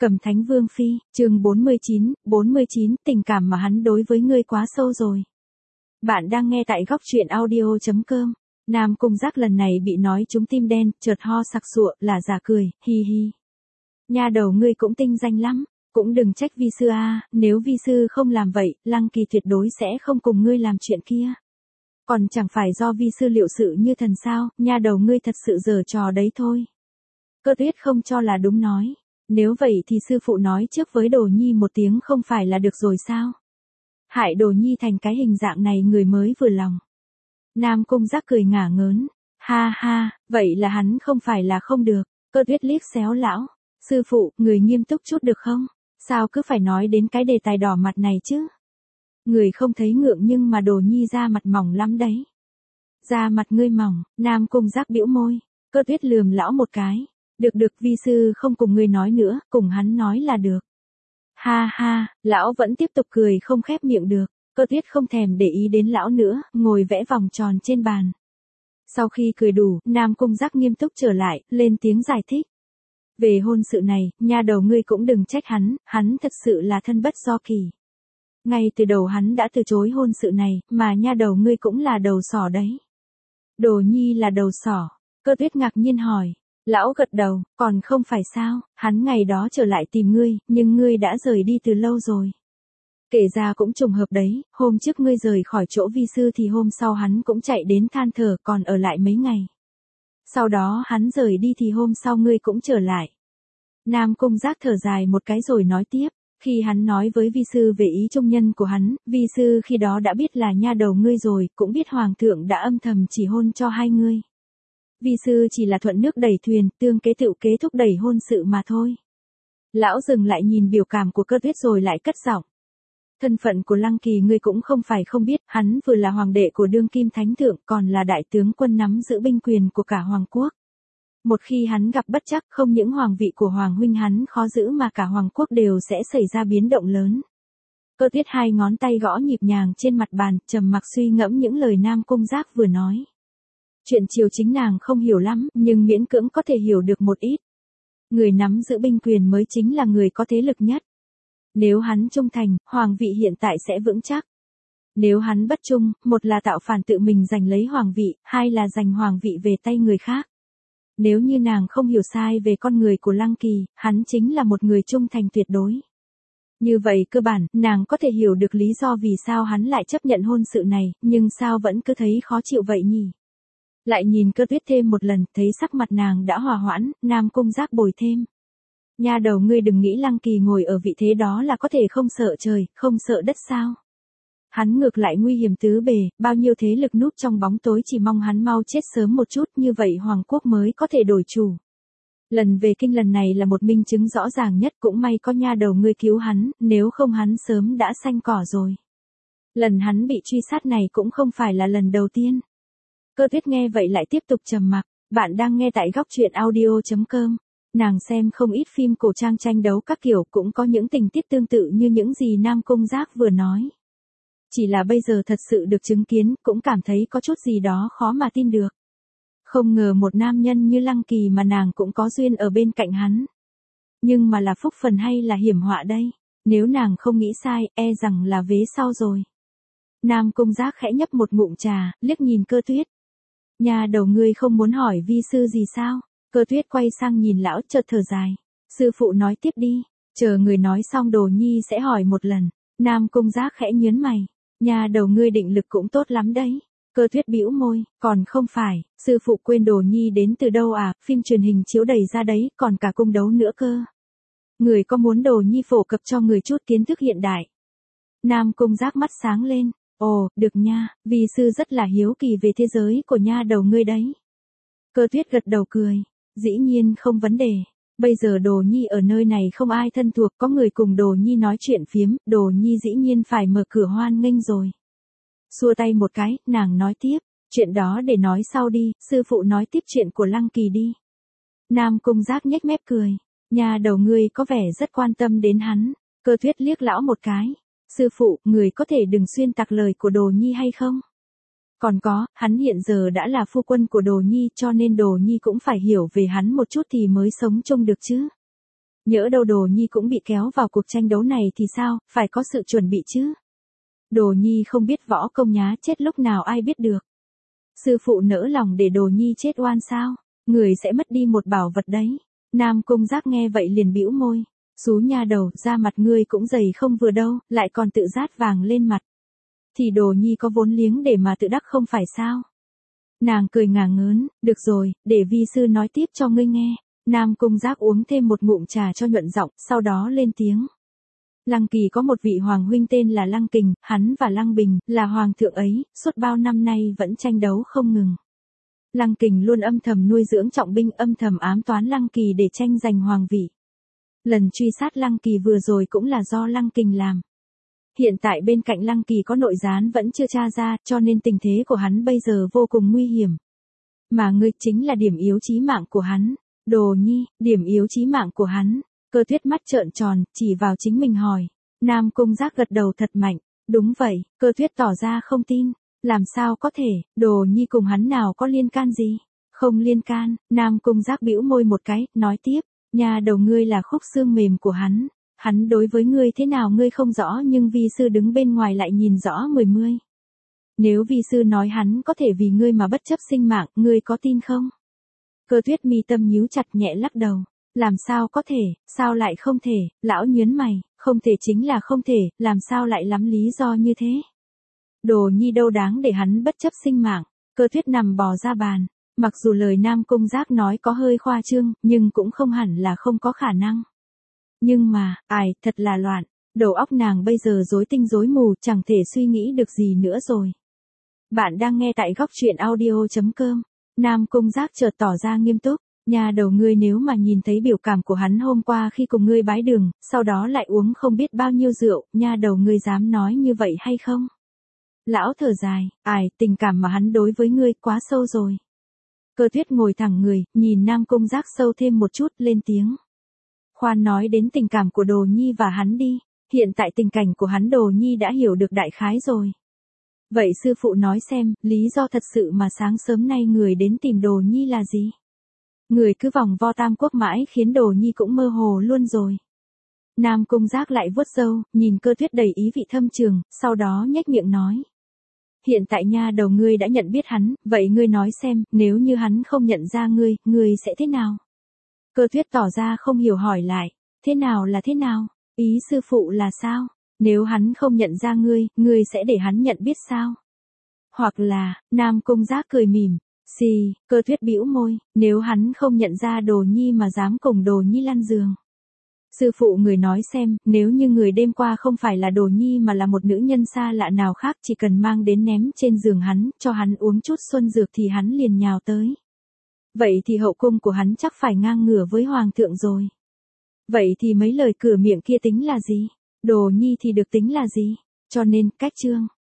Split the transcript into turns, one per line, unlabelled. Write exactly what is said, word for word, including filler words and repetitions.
Cẩm Thánh Vương Phi, chương bốn mươi chín, bốn mươi chín, tình cảm mà hắn đối với ngươi quá sâu rồi. Bạn đang nghe tại góc truyện audio chấm com. Nam Cung Giác lần này bị nói trúng tim đen, chợt ho sặc sụa, là giả cười, hi hi. Nha đầu ngươi cũng tinh danh lắm, cũng đừng trách vi sư a, nếu vi sư không làm vậy, Lăng Kỳ tuyệt đối sẽ không cùng ngươi làm chuyện kia. Còn chẳng phải do vi sư liệu sự như thần sao, nha đầu ngươi thật sự giở trò đấy thôi. Cơ Tuyết không cho là đúng nói. Nếu vậy thì sư phụ nói trước với Đồ Nhi một tiếng không phải là được rồi sao? Hại Đồ Nhi thành cái hình dạng này người mới vừa lòng. Nam Cung Giác cười ngả ngớn. Ha ha, vậy là hắn không phải là không được. Cơ Tuyết liếc xéo lão. Sư phụ, người nghiêm túc chút được không? Sao cứ phải nói đến cái đề tài đỏ mặt này chứ? Người không thấy ngượng nhưng mà Đồ Nhi da mặt mỏng lắm đấy. Da mặt ngươi mỏng, Nam Cung Giác bĩu môi. Cơ Tuyết lườm lão một cái. Được được, vi sư không cùng ngươi nói nữa, cùng hắn nói là được. Ha ha, lão vẫn tiếp tục cười không khép miệng được. Cơ Tuyết không thèm để ý đến lão nữa, ngồi vẽ vòng tròn trên bàn. Sau khi cười đủ, Nam Cung Giác nghiêm túc trở lại, lên tiếng giải thích. Về hôn sự này, nha đầu ngươi cũng đừng trách hắn, hắn thật sự là thân bất do kỳ. Ngay từ đầu hắn đã từ chối hôn sự này, mà nha đầu ngươi cũng là đầu sỏ đấy. Đồ Nhi là đầu sỏ. Cơ Tuyết ngạc nhiên hỏi. Lão gật đầu, còn không phải sao, hắn ngày đó trở lại tìm ngươi, nhưng ngươi đã rời đi từ lâu rồi. Kể ra cũng trùng hợp đấy, hôm trước ngươi rời khỏi chỗ vi sư thì hôm sau hắn cũng chạy đến than thở còn ở lại mấy ngày. Sau đó hắn rời đi thì hôm sau ngươi cũng trở lại. Nam Cung Giác thở dài một cái rồi nói tiếp, khi hắn nói với vi sư về ý trung nhân của hắn, vi sư khi đó đã biết là nha đầu ngươi rồi, cũng biết hoàng thượng đã âm thầm chỉ hôn cho hai ngươi. Vi sư chỉ là thuận nước đẩy thuyền, tương kế tựu kế thúc đẩy hôn sự mà thôi. Lão dừng lại nhìn biểu cảm của Cơ Tuyết rồi lại cất giọng. Thân phận của Lăng Kỳ ngươi cũng không phải không biết, hắn vừa là hoàng đệ của đương kim thánh thượng, còn là đại tướng quân nắm giữ binh quyền của cả hoàng quốc. Một khi hắn gặp bất trắc, không những hoàng vị của hoàng huynh hắn khó giữ mà cả hoàng quốc đều sẽ xảy ra biến động lớn. Cơ Tuyết hai ngón tay gõ nhịp nhàng trên mặt bàn, trầm mặc suy ngẫm những lời Nam Cung Giác vừa nói. Chuyện triều chính nàng không hiểu lắm, nhưng miễn cưỡng có thể hiểu được một ít. Người nắm giữ binh quyền mới chính là người có thế lực nhất. Nếu hắn trung thành, hoàng vị hiện tại sẽ vững chắc. Nếu hắn bất trung, một là tạo phản tự mình giành lấy hoàng vị, hai là giành hoàng vị về tay người khác. Nếu như nàng không hiểu sai về con người của Lăng Kỳ, hắn chính là một người trung thành tuyệt đối. Như vậy cơ bản, nàng có thể hiểu được lý do vì sao hắn lại chấp nhận hôn sự này, nhưng sao vẫn cứ thấy khó chịu vậy nhỉ? Lại nhìn Cơ Tuyết thêm một lần, thấy sắc mặt nàng đã hòa hoãn, Nam Cung Giác bồi thêm. Nha đầu ngươi đừng nghĩ Lăng Kỳ ngồi ở vị thế đó là có thể không sợ trời, không sợ đất sao. Hắn ngược lại nguy hiểm tứ bề, bao nhiêu thế lực núp trong bóng tối chỉ mong hắn mau chết sớm một chút, như vậy hoàng quốc mới có thể đổi chủ. Lần về kinh lần này là một minh chứng rõ ràng nhất, cũng may có nha đầu ngươi cứu hắn, nếu không hắn sớm đã xanh cỏ rồi. Lần hắn bị truy sát này cũng không phải là lần đầu tiên. Cơ Tuyết nghe vậy lại tiếp tục trầm mặc. Bạn đang nghe tại góc truyện audio chấm com. Nàng xem không ít phim cổ trang tranh đấu các kiểu, cũng có những tình tiết tương tự như những gì Nam Cung Giác vừa nói. Chỉ là bây giờ thật sự được chứng kiến, cũng cảm thấy có chút gì đó khó mà tin được. Không ngờ một nam nhân như Lăng Kỳ mà nàng cũng có duyên ở bên cạnh hắn. Nhưng mà là phúc phần hay là hiểm họa đây? Nếu nàng không nghĩ sai, e rằng là vế sau rồi. Nam Cung Giác khẽ nhấp một ngụm trà, liếc nhìn Cơ Tuyết. Nhà đầu ngươi không muốn hỏi vi sư gì sao? Cơ Tuyết quay sang nhìn lão chợt thở dài. Sư phụ nói tiếp đi, chờ người nói xong Đồ Nhi sẽ hỏi một lần. Nam Cung Giác khẽ nhớn mày. Nhà đầu ngươi định lực cũng tốt lắm đấy. Cơ Tuyết bĩu môi, còn không phải, sư phụ quên Đồ Nhi đến từ đâu à, phim truyền hình chiếu đầy ra đấy, còn cả cung đấu nữa cơ. Người có muốn Đồ Nhi phổ cập cho người chút kiến thức hiện đại? Nam Cung Giác mắt sáng lên. Ồ, được nha, vì sư rất là hiếu kỳ về thế giới của nha đầu ngươi đấy. Cơ Tuyết gật đầu cười. Dĩ nhiên không vấn đề. Bây giờ Đồ Nhi ở nơi này không ai thân thuộc, có người cùng Đồ Nhi nói chuyện phiếm, Đồ Nhi dĩ nhiên phải mở cửa hoan nghênh rồi. Xua tay một cái, nàng nói tiếp. Chuyện đó để nói sau đi, sư phụ nói tiếp chuyện của Lăng Kỳ đi. Nam Cung Giác nhếch mép cười. Nha đầu ngươi có vẻ rất quan tâm đến hắn. Cơ Tuyết liếc lão một cái. Sư phụ, người có thể đừng xuyên tạc lời của Đồ Nhi hay không? Còn có, hắn hiện giờ đã là phu quân của Đồ Nhi cho nên Đồ Nhi cũng phải hiểu về hắn một chút thì mới sống chung được chứ. Nhỡ đâu Đồ Nhi cũng bị kéo vào cuộc tranh đấu này thì sao, phải có sự chuẩn bị chứ. Đồ Nhi không biết võ công nhá chết lúc nào ai biết được. Sư phụ nỡ lòng để Đồ Nhi chết oan sao, người sẽ mất đi một bảo vật đấy. Nam Cung Giác nghe vậy liền bĩu môi. Xú nha đầu, da mặt ngươi cũng dày không vừa đâu, lại còn tự rát vàng lên mặt. Thì Đồ Nhi có vốn liếng để mà tự đắc không phải sao. Nàng cười ngả ngớn, được rồi, để vi sư nói tiếp cho ngươi nghe. Nam Cung Giác uống thêm một ngụm trà cho nhuận giọng, sau đó lên tiếng. Lăng Kỳ có một vị hoàng huynh tên là Lăng Kình, hắn và Lăng Bình, là hoàng thượng ấy, suốt bao năm nay vẫn tranh đấu không ngừng. Lăng Kình luôn âm thầm nuôi dưỡng trọng binh, âm thầm ám toán Lăng Kỳ để tranh giành hoàng vị. Lần truy sát Lăng Kỳ vừa rồi cũng là do Lăng Kình làm. Hiện tại bên cạnh Lăng Kỳ có nội gián vẫn chưa tra ra, cho nên tình thế của hắn bây giờ vô cùng nguy hiểm. Mà ngươi chính là điểm yếu chí mạng của hắn. Đồ Nhi, điểm yếu chí mạng của hắn. Cơ Tuyết mắt trợn tròn, chỉ vào chính mình hỏi. Nam Cung Giác gật đầu thật mạnh. Đúng vậy, Cơ Tuyết tỏ ra không tin. Làm sao có thể, Đồ Nhi cùng hắn nào có liên can gì? Không liên can. Nam Cung Giác bĩu môi một cái, nói tiếp. Nhà đầu ngươi là khúc xương mềm của hắn. Hắn đối với ngươi thế nào ngươi không rõ, nhưng vi sư đứng bên ngoài lại nhìn rõ mười mươi. Nếu vi sư nói hắn có thể vì ngươi mà bất chấp sinh mạng, ngươi có tin không? Cơ Tuyết mi tâm nhíu chặt nhẹ lắc đầu. Làm sao có thể, sao lại không thể, lão nhớn mày, không thể chính là không thể, làm sao lại lắm lý do như thế? Đồ Nhi đâu đáng để hắn bất chấp sinh mạng. Cơ Tuyết nằm bò ra bàn. Mặc dù lời Nam Cung Giác nói có hơi khoa trương, nhưng cũng không hẳn là không có khả năng. Nhưng mà, ai, thật là loạn. Đầu óc nàng bây giờ rối tinh rối mù, chẳng thể suy nghĩ được gì nữa rồi. Bạn đang nghe tại góc truyện audio chấm com. Nam Cung Giác chợt tỏ ra nghiêm túc. Nhà đầu ngươi nếu mà nhìn thấy biểu cảm của hắn hôm qua khi cùng ngươi bái đường, sau đó lại uống không biết bao nhiêu rượu, nhà đầu ngươi dám nói như vậy hay không? Lão thở dài, ai, tình cảm mà hắn đối với ngươi quá sâu rồi. Cơ Tuyết ngồi thẳng người, nhìn Nam Cung Giác sâu thêm một chút, lên tiếng. Khoan nói đến tình cảm của Đồ Nhi và hắn đi, hiện tại tình cảnh của hắn Đồ Nhi đã hiểu được đại khái rồi. Vậy sư phụ nói xem, lý do thật sự mà sáng sớm nay người đến tìm Đồ Nhi là gì? Người cứ vòng vo Tam Quốc mãi khiến Đồ Nhi cũng mơ hồ luôn rồi. Nam Cung Giác lại vuốt râu, nhìn Cơ Tuyết đầy ý vị thâm trường, sau đó nhếch miệng nói. Hiện tại nha đầu ngươi đã nhận biết hắn, vậy ngươi nói xem, nếu như hắn không nhận ra ngươi, ngươi sẽ thế nào? Cơ Tuyết tỏ ra không hiểu hỏi lại, thế nào là thế nào? Ý sư phụ là sao? Nếu hắn không nhận ra ngươi, ngươi sẽ để hắn nhận biết sao? Hoặc là, Nam Cung Giác cười mỉm, xì, Cơ Tuyết bĩu môi, nếu hắn không nhận ra Đồ Nhi mà dám cùng Đồ Nhi lăn giường. Sư phụ người nói xem, nếu như người đêm qua không phải là Đồ Nhi mà là một nữ nhân xa lạ nào khác, chỉ cần mang đến ném trên giường hắn, cho hắn uống chút xuân dược thì hắn liền nhào tới. Vậy thì hậu cung của hắn chắc phải ngang ngửa với hoàng thượng rồi. Vậy thì mấy lời cửa miệng kia tính là gì? Đồ Nhi thì được tính là gì? Cho nên, cách chương.